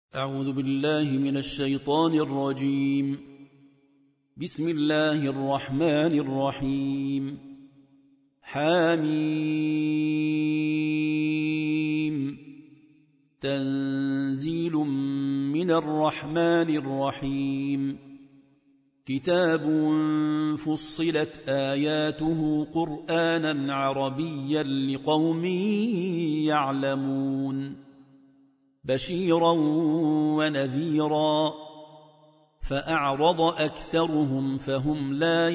أعوذ بالله من الشيطان الرجيم. بسم الله الرحمن الرحيم. حميم. تنزيل من الرحمن الرحيم. كتاب فصلت آياته قرآنا عربيا لقوم يعلمون بشيرا ونذيرا فأعرض أكثرهم فهم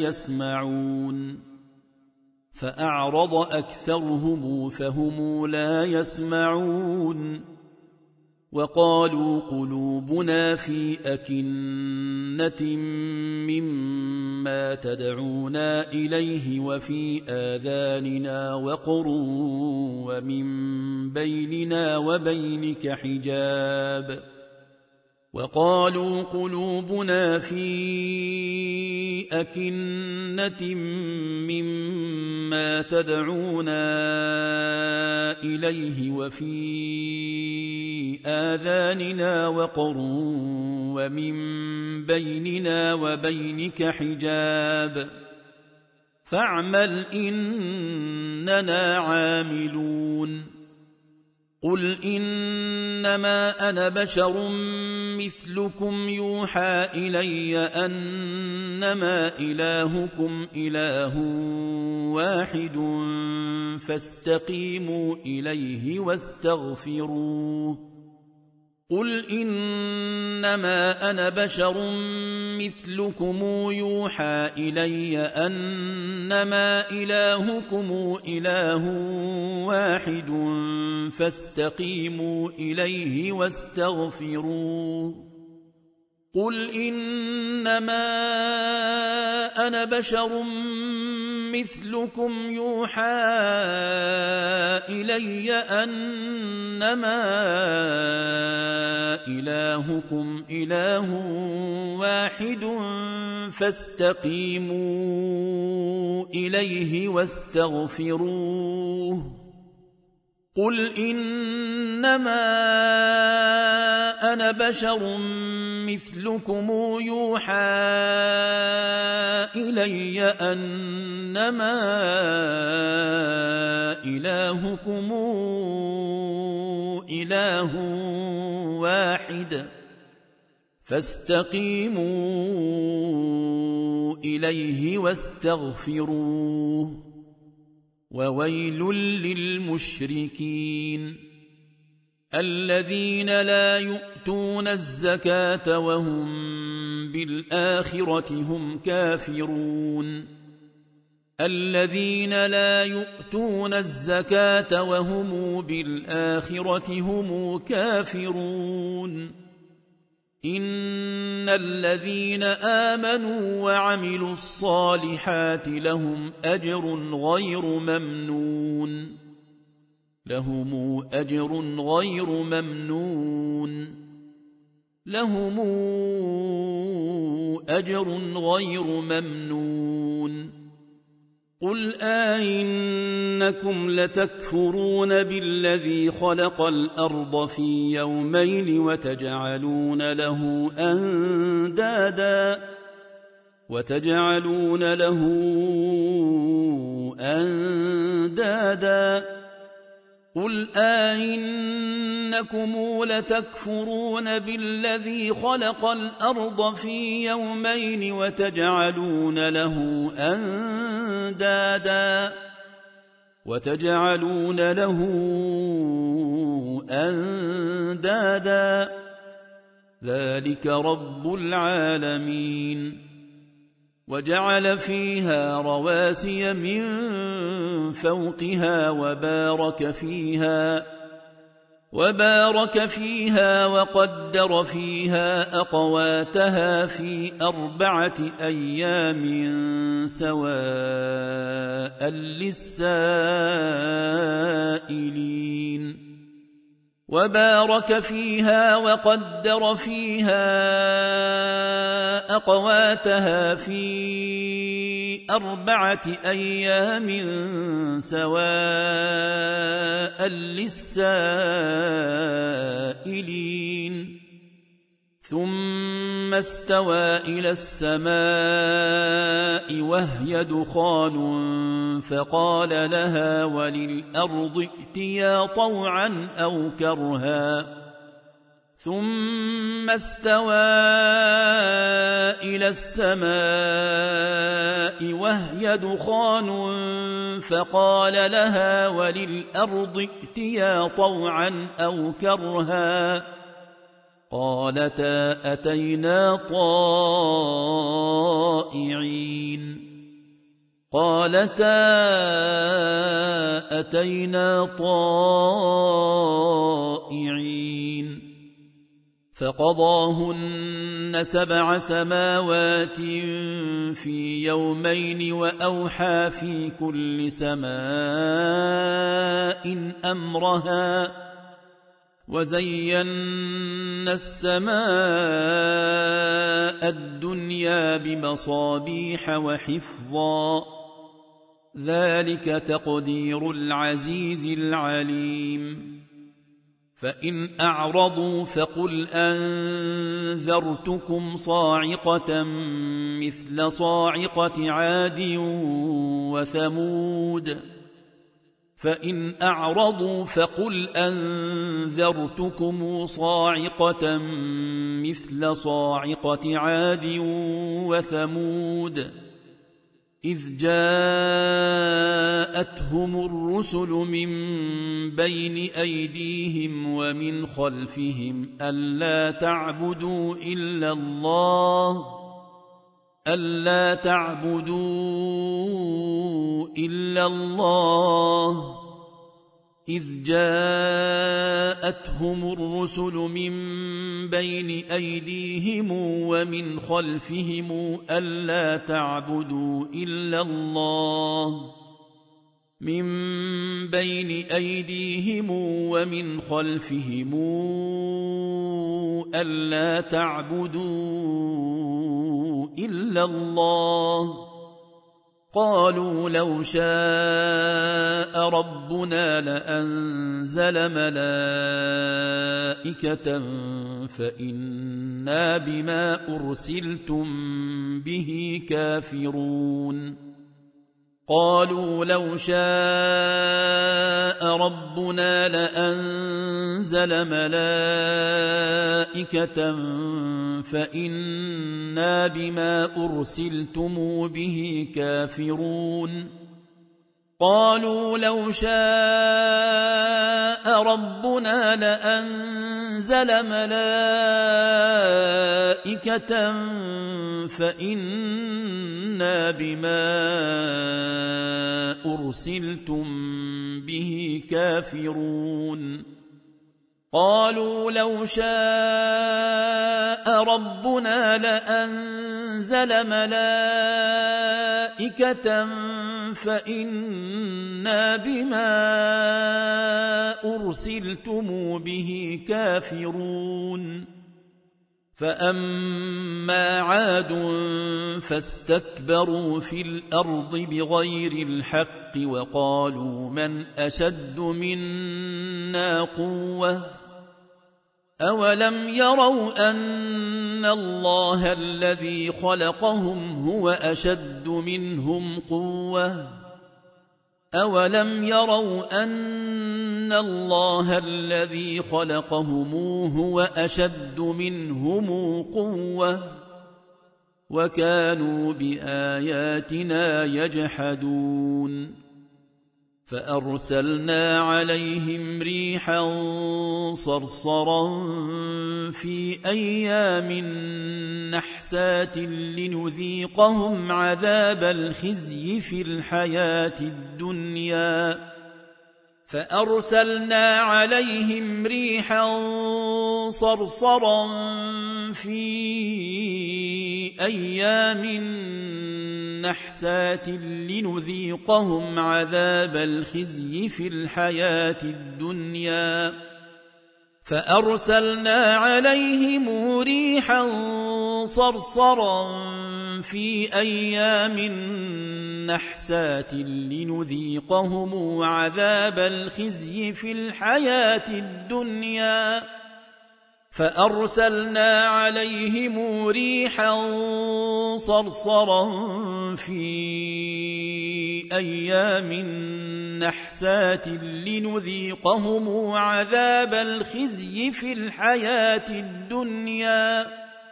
لا يسمعون وقالوا قلوبنا في أكنة مما تدعونا إليه وفي آذاننا وقر ومن بيننا وبينك حجاب وقالوا قلوبنا في أكنة مما تدعونا إليه وفي آذاننا وقر ومن بيننا وبينك حجاب فاعمل إننا عاملون قل إنما أنا بشر مثلكم يوحى إلي أنما إلهكم إله واحد فاستقيموا إليه واستغفروه قل إنما أنا بشر مثلكم يوحى إلي أنما إلهكم إله واحد فاستقيموا إليه واستغفروه قل إنما أنا بشر مثلكم يوحى إلي أنما إلهكم إله واحد فاستقيموا إليه واستغفروه قل إنما أنا بشر مثلكم يوحى إلي أنما إلهكم إله واحد فاستقيموا إليه واستغفروه وويل للمشركين الذين لا يؤتون الزكاة وهم بالآخرة هم كافرون الذين لا يؤتون الزكاة وهم بالآخرة هم كافرون إن الذين آمنوا وعملوا الصالحات لهم أجر غير ممنون قل آئنكم لتكفرون بالذي خلق الأرض في يومين وتجعلون له أندادا قل آئنكم لتكفرون بالذي خلق الأرض في يومين وتجعلون له أندادا ذلك رب العالمين وجعل فيها رواسي من فوقها وبارك فيها وقدر فيها أقواتها في 4 أيام سواء للسائلين وبارك فيها وقدر فيها أقواتها في 4 أيام سواء للسائلين ثم استوى إلى السماء وهي دخان فقال لها وللأرض ائتيا طوعا أو كرها ثم استوى إلى السماء وهي دخان فقال لها وللأرض ائتيا طوعا أو كرها قالتا أتينا طائعين فقضاهن 7 سماوات في يومين وأوحى في كل سماء أمرها وزينا السماء الدنيا بمصابيح وحفظا ذلك تقدير العزيز العليم فإن أعرضوا فقل أنذرتكم صاعقة مثل صاعقة عاد وثمود فإن أعرضوا فقل أنذرتكم صاعقة مثل صاعقة عاد وثمود إذ جاءتهم الرسل من بين أيديهم ومن خلفهم ألا تعبدوا إلا الله إذ جاءتهم الرسل من بين أيديهم ومن خلفهم ألا تعبدوا إلا الله من بين أيديهم ومن خلفهم ألا تعبدوا إلا الله قالوا لو شاء ربنا لأنزل ملائكة فإنا بما أرسلتم به كافرون قالوا لو شاء ربنا لأنزل ملائكة فإنا بما أرسلتم به كافرون قالوا لو شاء ربنا لأنزل ملائكة فإنا بما أرسلتم به كافرون قالوا لو شاء ربنا لأنزل ملائكة فإنا بما أرسلتم به كافرون فأما عاد فاستكبروا في الأرض بغير الحق وقالوا من أشد منا قوة أولم يروا أن الله الذي خلقهم هو أشد منهم قوة أولم يروا أن الله الذي خلقهم هو أشد منهم قوة وكانوا بآياتنا يجحدون فأرسلنا عليهم ريحا صرصرا في أيام نحسات لنذيقهم عذاب الخزي في الحياة الدنيا فأرسلنا عليهم ريحا صرصرا في أيام نحسات لنذيقهم عذاب الخزي في الحياة الدنيا فأرسلنا عليهم ريحا صرصرا في أيام نحسات لنذيقهم عذاب الخزي في الحياة الدنيا فأرسلنا عليهم ريحا صرصرا في أيام نحسات لنذيقهم عذاب الخزي في الحياة الدنيا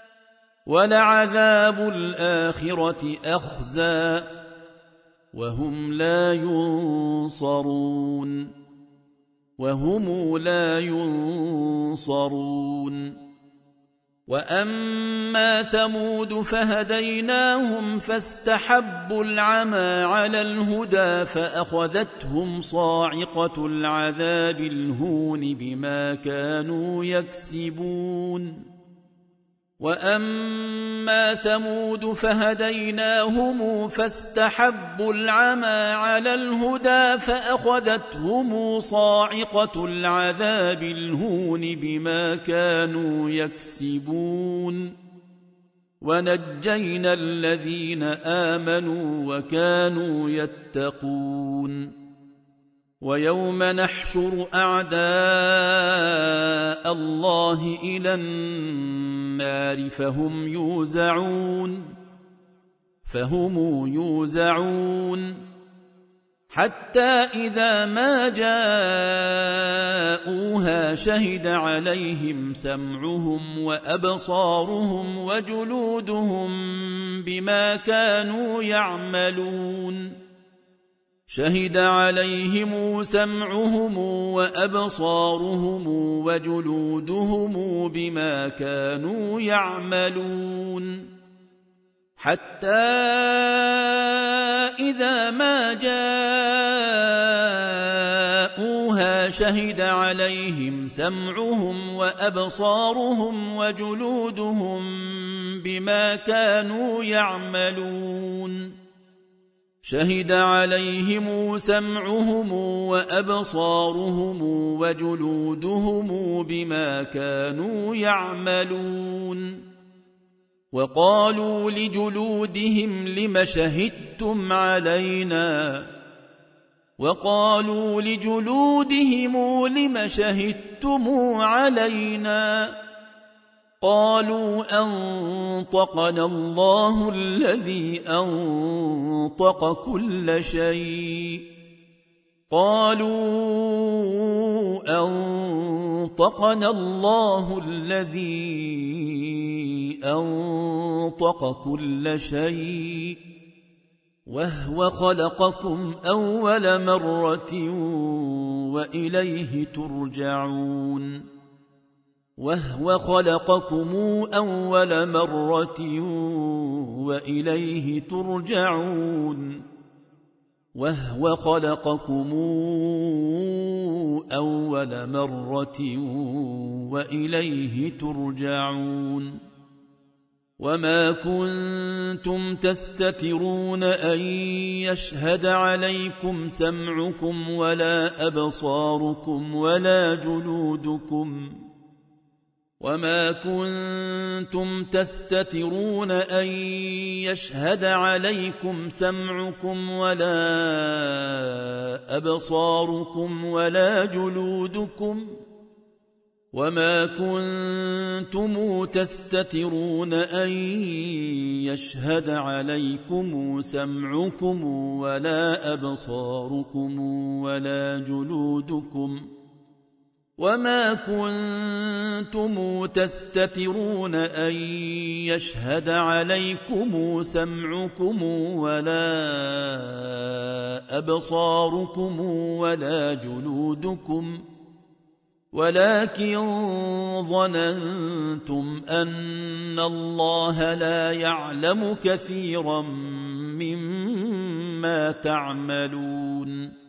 ولعذاب الآخرة أخزى وهم لا ينصرون وأما ثمود فهديناهم فاستحبوا العمى على الهدى فأخذتهم صاعقة العذاب الهون بما كانوا يكسبون وأما ثمود فهديناهم فاستحبوا العمى على الهدى فأخذتهم صاعقة العذاب الهون بما كانوا يكسبون ونجينا الذين آمنوا وكانوا يتقون ويوم نحشر أعداء الله إلى النار فهم يوزعون حتى إذا ما جاءوها شهد عليهم سمعهم وأبصارهم وجلودهم بما كانوا يعملون شهد عليهم سمعهم وأبصارهم وجلودهم بما كانوا يعملون حتى إذا ما جاءوها شهد عليهم سمعهم وأبصارهم وجلودهم بما كانوا يعملون شهد عليهم سمعهم وأبصارهم وجلودهم بما كانوا يعملون وقالوا لجلودهم لم شهدتم علينا قالوا أنطقنا الله الذي أنطق كل شيء وهو خلقكم أول مرة وإليه ترجعون وما كنتم تستترون أن يشهد عليكم سمعكم ولا أبصاركم ولا جلودكم وما كنتم تستترون أن يشهد عليكم سمعكم ولا أبصاركم ولا جلودكم وما كنتم تستترون أن يشهد عليكم سمعكم ولا أبصاركم ولا جلودكم ولكن ظننتم أن الله لا يعلم كثيرا مما تعملون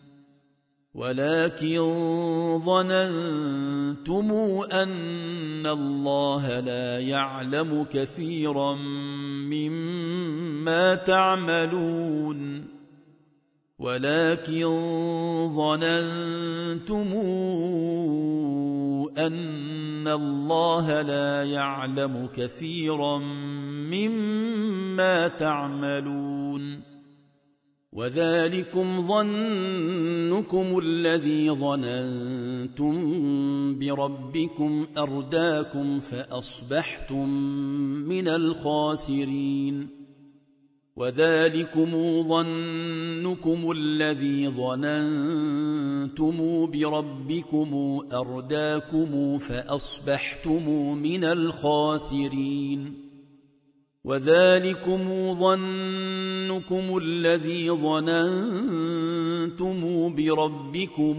وذلكم ظنكم الذي ظننتم بربكم أرداكم فأصبحتم من الخاسرين وذلكم ظنكم الذي ظننتم بربكم أرداكم فأصبحتم من الخاسرين وذلكم ظنكم الذي ظننتم بربكم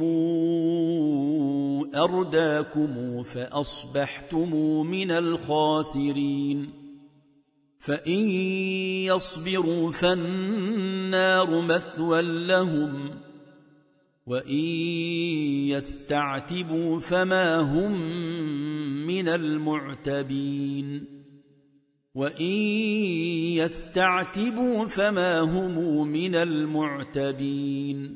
أرداكم فأصبحتم من الخاسرين فإن يصبروا فالنار مثوى لهم وإن يستعتبوا فما هم من المعتبين وإن يستعتبوا فما هم من المعتبين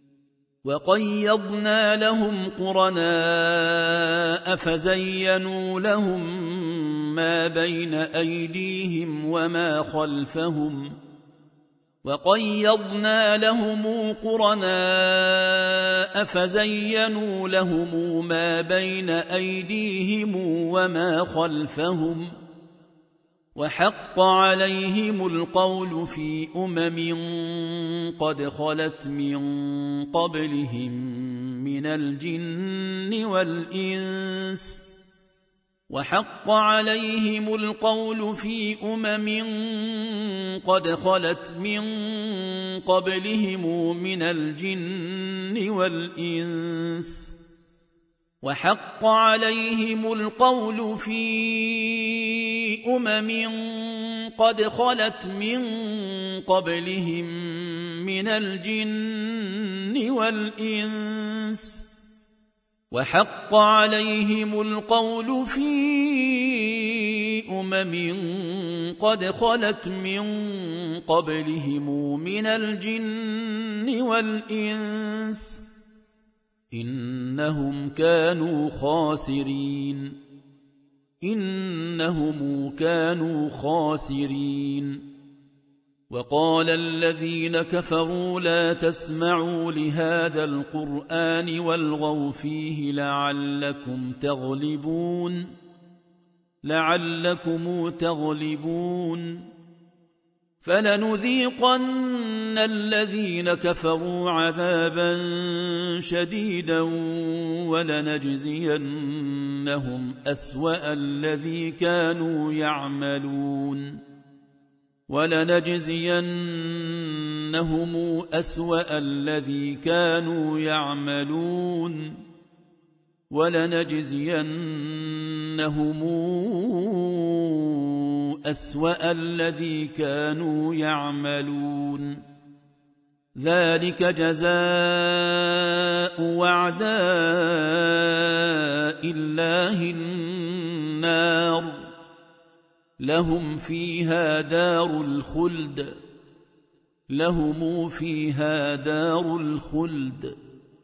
وقيضنا لهم قرناء فزينوا لهم ما بين أيديهم وما خلفهم وقيضنا لهم قرناء فزينوا لهم ما بين أيديهم وما خلفهم وحق عليهم القول في قد خلت من قبلهم من الجن والإنس وحق عليهم القول في قد خلت من قبلهم من الجن والإنس وحق عليهم القول في قد خلت من قبلهم من الجن والإنس وحق عليهم القول في قد خلت من قبلهم من الجن والإنس إنهم كانوا خاسرين وقال الذين كفروا لا تسمعوا لهذا القرآن والغوا فيه لعلكم تغلبون فلنذيقن الذين كفروا عذابا شديدا ولنجزينهم أسوأ الذي كانوا يعملون ذلك جزاء أعداء الله النار لهم فيها دار الخلد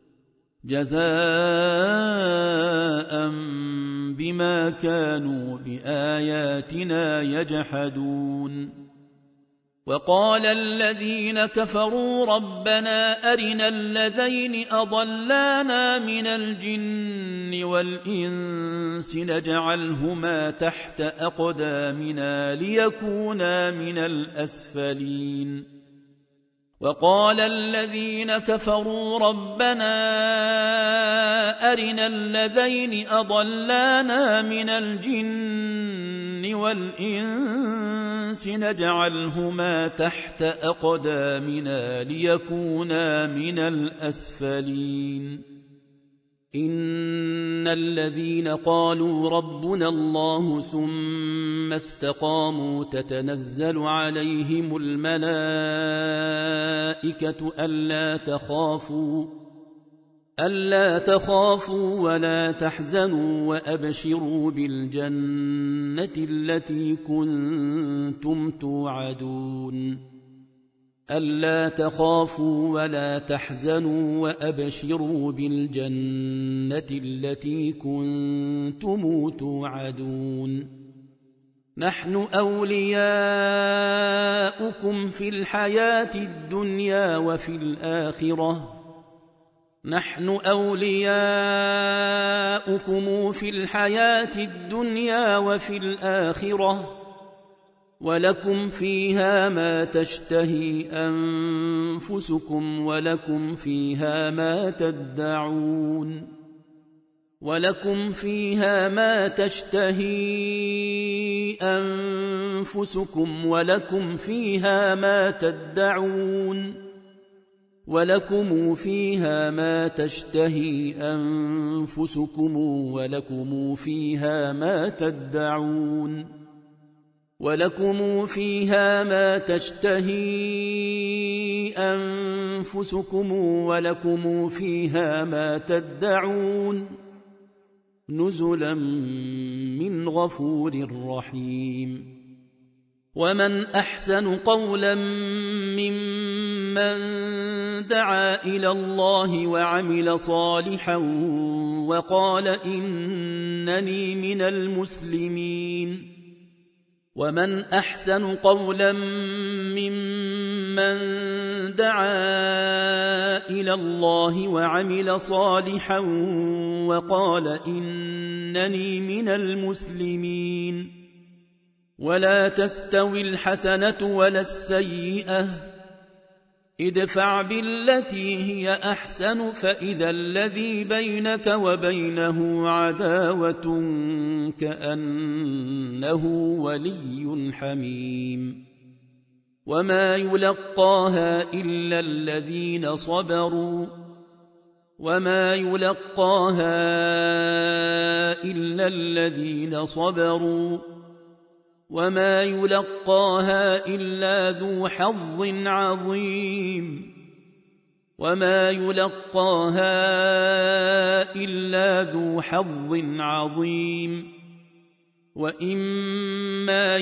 جزاء بما كانوا بآياتنا يجحدون وقال الذين كفروا ربنا أرنا الذين أضلانا من الجن والإنس نجعلهما تحت أقدامنا ليكونا من الأسفلين وقال الذين كفروا ربنا أرنا الذين أضلانا من الجن والإنس نجعلهما تحت أقدامنا ليكونا من الأسفلين إن الذين قالوا ربنا الله ثم استقاموا تتنزل عليهم الملائكة ألا تخافوا ولا تحزنوا وأبشروا بالجنة التي كنتم توعدون ألا تخافوا ولا تحزنوا وأبشروا بالجنة التي كنتم توعدون نحن أولياؤكم في الحياة الدنيا وفي الآخرة نحن أولياؤكم في الحياة الدنيا وفي الآخرة ولكم فيها ما تشتهي أنفسكم ولكم فيها ما تدعون ولكم فيها ما تشتهي أنفسكم ولكم فيها ما تدعون ولكم فيها ما تشتهي أنفسكم ولكم فيها ما تدعون ولكم فيها ما تشتهي أنفسكم ولكم فيها ما تدعون نزلا من غفور رحيم ومن أحسن قولا ممن دعا إلى الله وعمل صالحا وقال إنني من المسلمين ومن أحسن قولا ممن دعا إلى الله وعمل صالحا وقال إنني من المسلمين ولا تستوي الحسنة ولا السيئة ادفع بالتي هي أحسن فإذا الذي بينك وبينه عداوة كأنه ولي حميم وما يلقاها إلا الذين صبروا وما يلقاها إلا الذين صبروا وما يلقاها إلا ذو حظ عظيم وما يلقاها إلا ذو حظ عظيم وإما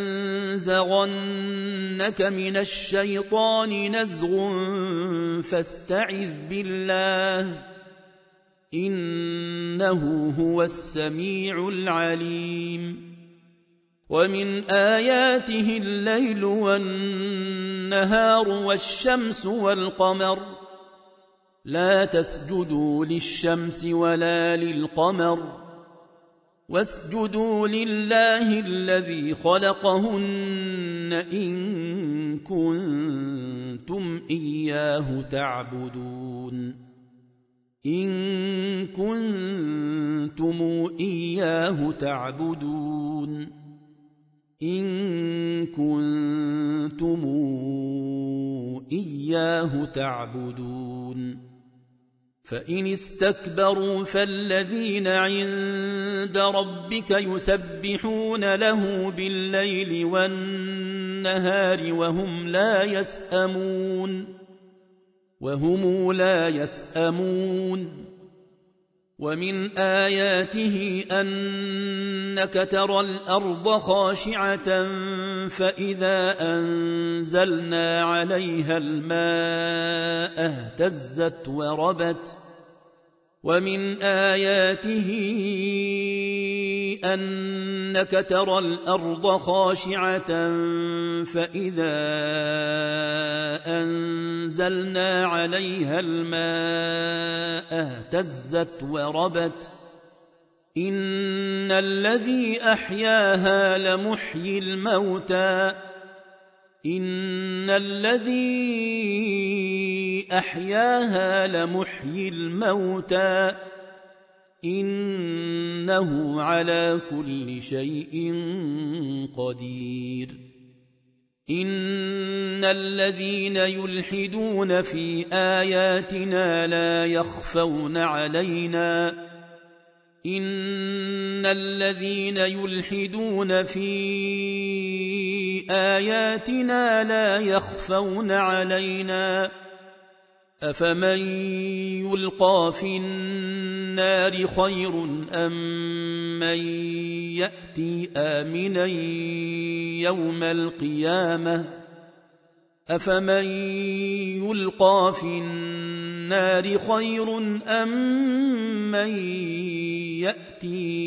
ينزغنك من الشيطان نزغ فاستعذ بالله إنه هو السميع العليم ومن آياته الليل والنهار والشمس والقمر لا تسجدوا للشمس ولا للقمر واسجدوا لله الذي خلقهن إن كنتم إياه تعبدون إن كنتم إياه تعبدون إن كنتم إياه تعبدون فإن استكبروا فالذين عند ربك يسبحون له بالليل والنهار وهم لا يسأمون ومن آياته أنك ترى الأرض خاشعة فإذا أنزلنا عليها الماء اهتزت وربت ومن آياته أنك ترى الأرض خاشعة فإذا أنزلنا عليها الماء اهتزت وربت إن الذي أحياها لمحيي الموتى إن الذي أحياها لمحيي الموتى إنه على كل شيء قدير إن الذين يلحدون في آياتنا لا يخفون علينا إن الذين يلحدون في آياتنا لا يخفون علينا أفمن يلقى في النار خير أم من يأتي آمنا يوم القيامة أفمن يلقى في النار خير أم من يأتي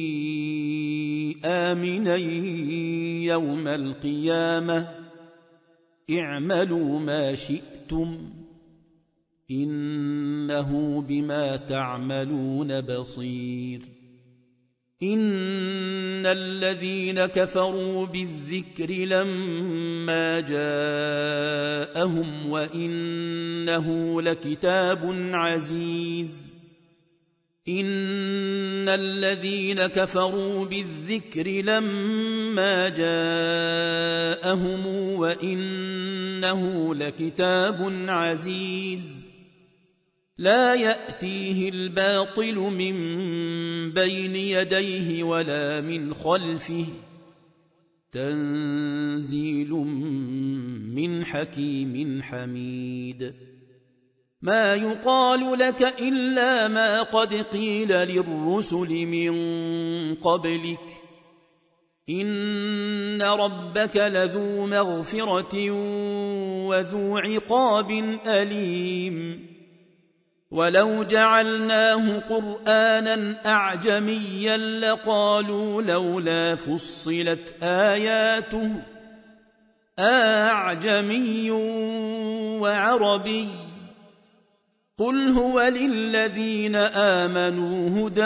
آمنا يوم القيامة اعملوا ما شئتم إنه بما تعملون بصير إن الذين كفروا بالذكر لما جاءهم وإنه لكتاب عزيز إن الذين كفروا بالذكر لما جاءهم وإنه لكتاب عزيز لا يأتيه الباطل من بين يديه ولا من خلفه تنزيل من حكيم حميد ما يقال لك إلا ما قد قيل للرسل من قبلك إن ربك لذو مغفرة وذو عقاب أليم ولو جعلناه قرآنا أعجميا لقالوا لولا فصلت آياته أعجمي وعربي قل هو للذين آمنوا هدى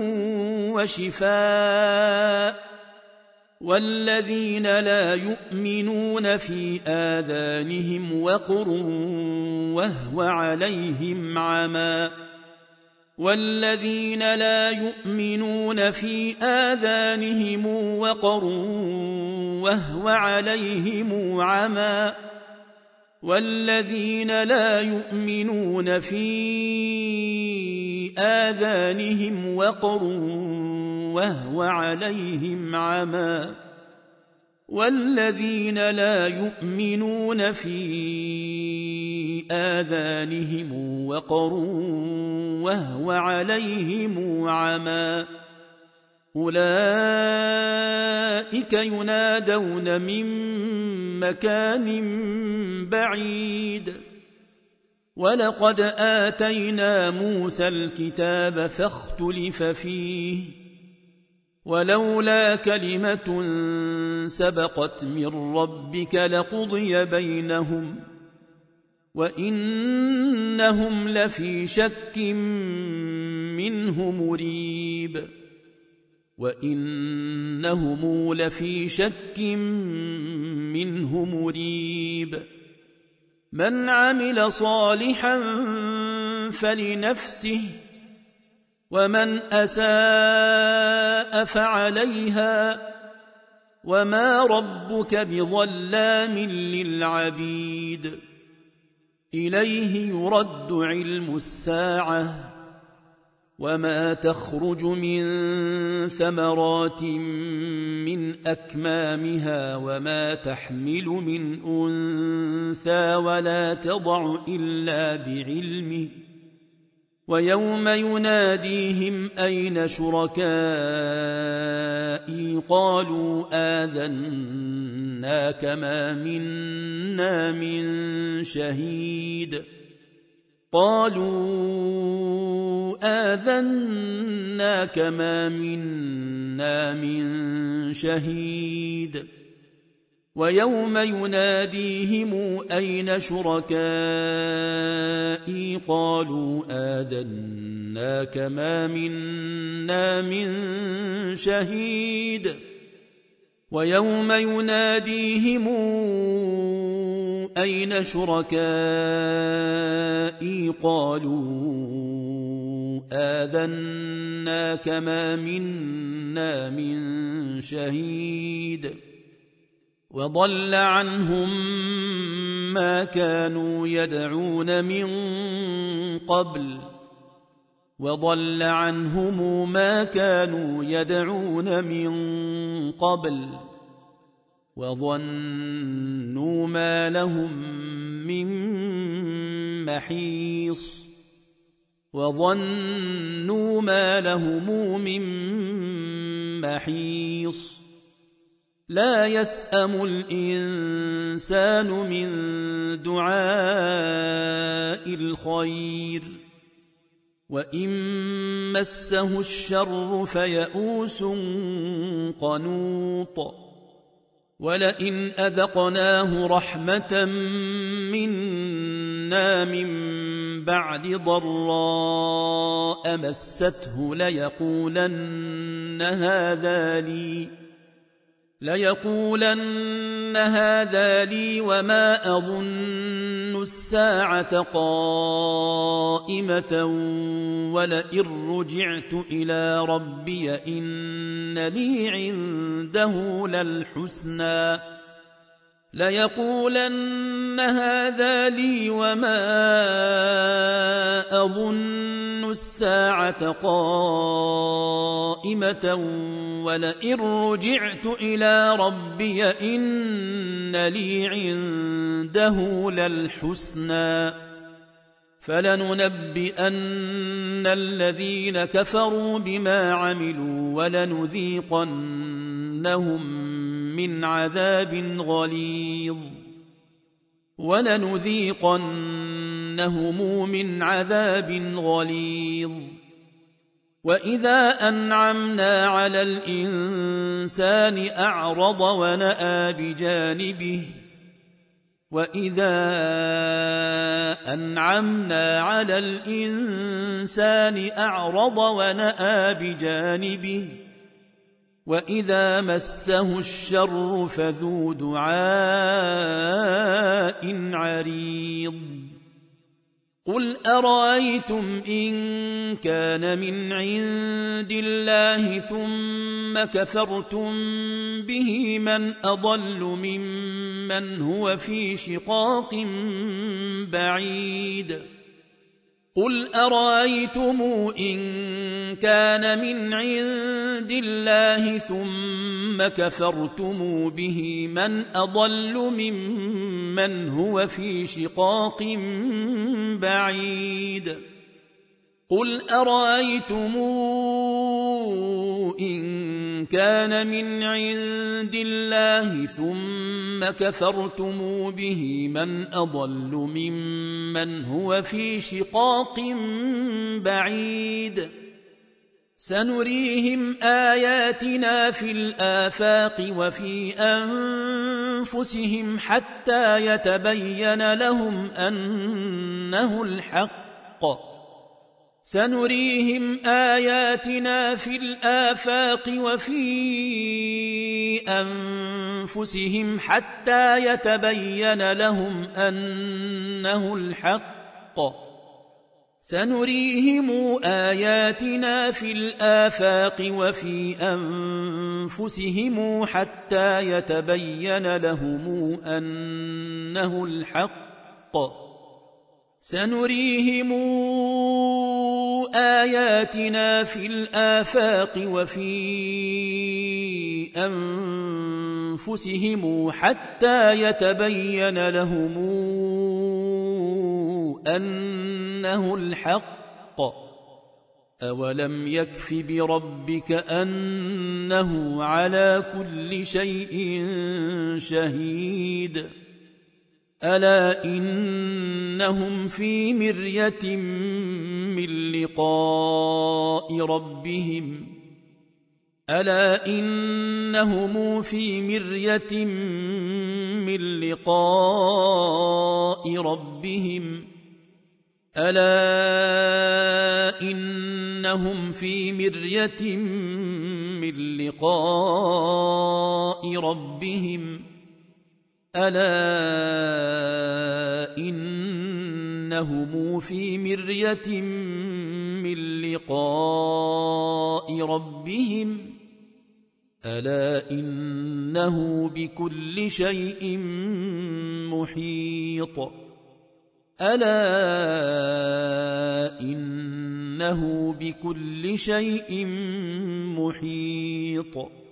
وشفاء والذين لا يؤمنون في آذانهم وقر وهو عليهم عمى والذين لا يؤمنون في آذانهم وقر وهو عليهم عمى والذين لا يؤمنون في آذانهم وقر وهو عليهم عمى والذين لا يؤمنون في آذانهم وقر وهو عليهم عمى أولئك ينادون من مكان بعيد ولقد آتينا موسى الكتاب فاختلف فيه ولولا كلمة سبقت من ربك لقضي بينهم وإنهم لفي شك منه مريب وإنهم لفي شك منه مريب من عمل صالحا فلنفسه ومن أساء فعليها وما ربك بظلام للعبيد إليه يرد علم الساعة وما تخرج من ثمرات من أكمامها وما تحمل من أنثى ولا تضع إلا بعلمه ويوم يناديهم أين شركائي قالوا آذناك ما منا من شهيد قالوا آذناك ما منا من شهيد ويوم يناديهم أين شركائي قالوا آذناك ما منا من شهيد ويوم يناديهم أين شركائي قالوا آذناك ما منا من شهيد وضل عنهم ما كانوا يدعون من قبل وضل عنهم ما كانوا يدعون من قبل وظنوا ما لهم من محيص وظنوا ما لهم من محيص لا يسأم الإنسان من دعاء الخير وإن مسه الشر فيئوس قنوط ولئن أذقناه رحمة منا من بعد ضراء مسته ليقولن هذا لي وما أظن الساعة قائمة ولئن رجعت إلى ربي إن لي عنده للحسنى ليقولن هذا لي وما أظن الساعة قائمة ولئن رجعت إلى ربي إن لي عنده للحسنى فلننبئن الذين كفروا بما عملوا ولنذيقنهم من عذاب غليظ وإذا أنعمنا على الإنسان أعرض ونأى بجانبه وإذا مسه الشر فذو دعاء عريض قل أرأيتم إن كان من عند الله ثم كفرتم به من أضل ممن هو في شقاق بعيد قل أرأيتم إن كان من عند الله ثم كفرتم به من أضل ممن هو في شقاق بعيد قل أرأيتم إن كان من عند الله ثم كفرتم به من أضل ممن هو في شقاق بعيد سنريهم آياتنا في الآفاق وفي أنفسهم حتى يتبين لهم أنه الحق سنريهم آياتنا في الآفاق وفي أنفسهم حتى يتبين لهم أنه الحق سنريهم آياتنا في الآفاق وفي أنفسهم حتى يتبين لهم أنه الحق سنريهم آياتنا في الآفاق وفي أنفسهم حتى يتبين لهم أنه الحق أولم يكف بربك أنه على كل شيء شهيد ألا إنهم في مرية من لقاء ربهم ألا إنهم في مرية من لقاء ربهم ألا إنهم في مرية من لقاء ربهم ألا إنهم في مرية من لقاء ربهم ألا إنه بكل شيء محيط ألا إنه بكل شيء محيط